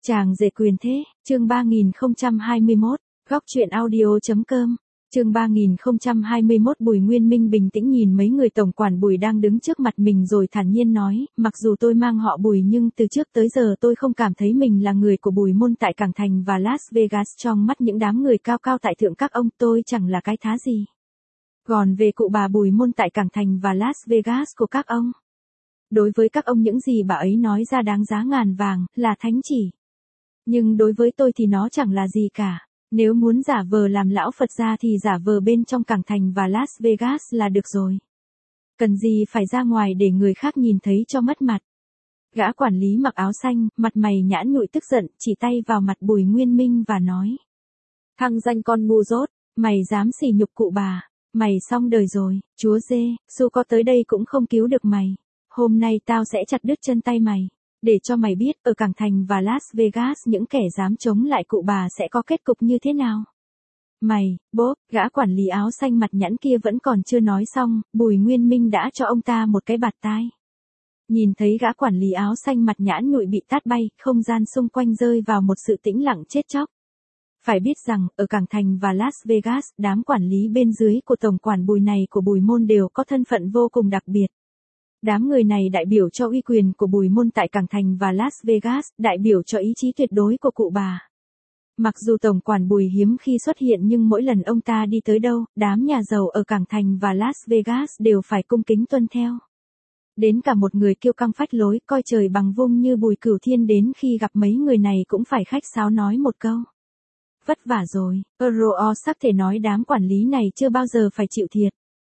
Chàng rể quyền thế, chương 3021, góc truyện audio.com, chương 3021. Bùi Nguyên Minh bình tĩnh nhìn mấy người tổng quản Bùi đang đứng trước mặt mình rồi thản nhiên nói, mặc dù tôi mang họ Bùi nhưng từ trước tới giờ tôi không cảm thấy mình là người của Bùi môn tại Cảng Thành và Las Vegas. Trong mắt những đám người cao cao tại thượng các ông, tôi chẳng là cái thá gì. Còn về cụ bà Bùi môn tại Cảng Thành và Las Vegas của các ông, đối với các ông những gì bà ấy nói ra đáng giá ngàn vàng, là thánh chỉ. Nhưng đối với tôi thì nó chẳng là gì cả. Nếu muốn giả vờ làm lão Phật gia thì giả vờ bên trong Cảng Thành và Las Vegas là được rồi. Cần gì phải ra ngoài để người khác nhìn thấy cho mất mặt. Gã quản lý mặc áo xanh, mặt mày nhãn nhụi tức giận, chỉ tay vào mặt Bùi Nguyên Minh và nói. Thằng danh con ngu dốt, mày dám sỉ nhục cụ bà, mày xong đời rồi, chúa dê, dù có tới đây cũng không cứu được mày. Hôm nay tao sẽ chặt đứt chân tay mày. Để cho mày biết, ở Cảng Thành và Las Vegas những kẻ dám chống lại cụ bà sẽ có kết cục như thế nào. Mày, bốp, gã quản lý áo xanh mặt nhẵn kia vẫn còn chưa nói xong, Bùi Nguyên Minh đã cho ông ta một cái bạt tai. Nhìn thấy gã quản lý áo xanh mặt nhãn nhụi bị tát bay, không gian xung quanh rơi vào một sự tĩnh lặng chết chóc. Phải biết rằng, ở Cảng Thành và Las Vegas, đám quản lý bên dưới của tổng quản Bùi này của Bùi môn đều có thân phận vô cùng đặc biệt. Đám người này đại biểu cho uy quyền của Bùi môn tại Cảng Thành và Las Vegas, đại biểu cho ý chí tuyệt đối của cụ bà. Mặc dù tổng quản Bùi hiếm khi xuất hiện nhưng mỗi lần ông ta đi tới đâu, đám nhà giàu ở Cảng Thành và Las Vegas đều phải cung kính tuân theo. Đến cả một người kiêu căng phách lối, coi trời bằng vung như Bùi Cửu Thiên đến khi gặp mấy người này cũng phải khách sáo nói một câu. Vất vả rồi, Euro sắc thể nói đám quản lý này chưa bao giờ phải chịu thiệt.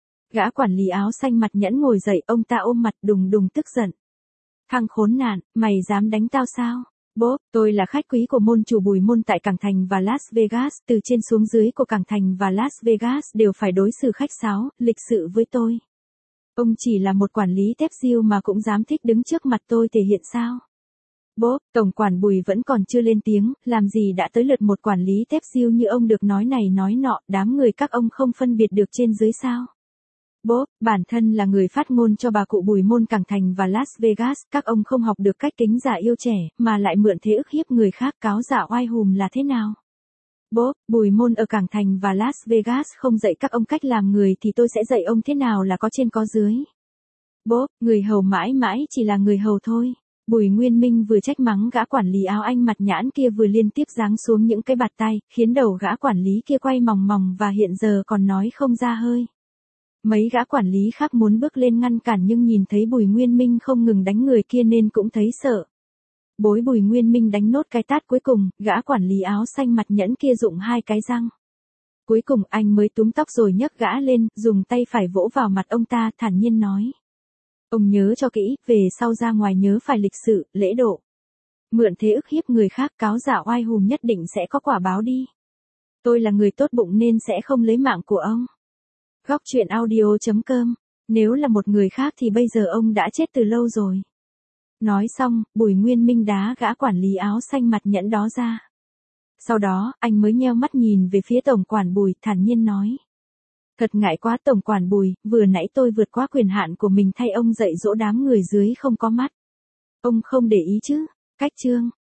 Gã quản lý áo xanh mặt nhẫn ngồi dậy, ông ta ôm mặt đùng đùng tức giận. Thằng khốn nạn, mày dám đánh tao sao? Bốp, tôi là khách quý của môn chủ Bùi môn tại Cảng Thành và Las Vegas, từ trên xuống dưới của Cảng Thành và Las Vegas đều phải đối xử khách sáo, lịch sự với tôi. Ông chỉ là một quản lý tép diêu mà cũng dám thích đứng trước mặt tôi thể hiện sao? Bốp, tổng quản Bùi vẫn còn chưa lên tiếng, làm gì đã tới lượt một quản lý tép diêu như ông được nói này nói nọ, đám người các ông không phân biệt được trên dưới sao? Bốp, bản thân là người phát ngôn cho bà cụ Bùi môn Cảng Thành và Las Vegas, các ông không học được cách kính già yêu trẻ, mà lại mượn thế ức hiếp người khác, cáo giả oai hùm là thế nào? Bốp, Bùi môn ở Cảng Thành và Las Vegas không dạy các ông cách làm người thì tôi sẽ dạy ông thế nào là có trên có dưới. Bốp, người hầu mãi mãi chỉ là người hầu thôi. Bùi Nguyên Minh vừa trách mắng gã quản lý áo anh mặt nhãn kia vừa liên tiếp giáng xuống những cái bạt tay, khiến đầu gã quản lý kia quay mòng mòng và hiện giờ còn nói không ra hơi. Mấy gã quản lý khác muốn bước lên ngăn cản nhưng nhìn thấy Bùi Nguyên Minh không ngừng đánh người kia nên cũng thấy sợ. Bối Bùi Nguyên Minh đánh nốt cái tát cuối cùng, gã quản lý áo xanh mặt nhẫn kia rụng hai cái răng. Cuối cùng anh mới túm tóc rồi nhấc gã lên, dùng tay phải vỗ vào mặt ông ta, thản nhiên nói. Ông nhớ cho kỹ, về sau ra ngoài nhớ phải lịch sự, lễ độ. Mượn thế ức hiếp người khác, cáo giả oai hùm nhất định sẽ có quả báo đi. Tôi là người tốt bụng nên sẽ không lấy mạng của ông. Góc truyện audio.com, nếu là một người khác thì bây giờ ông đã chết từ lâu rồi. Nói xong, Bùi Nguyên Minh đá gã quản lý áo xanh mặt nhẫn đó ra. Sau đó, anh mới nheo mắt nhìn về phía tổng quản Bùi, thản nhiên nói. Thật ngại quá tổng quản Bùi, vừa nãy tôi vượt qua quyền hạn của mình thay ông dạy dỗ đám người dưới không có mắt. Ông không để ý chứ? Cách chương.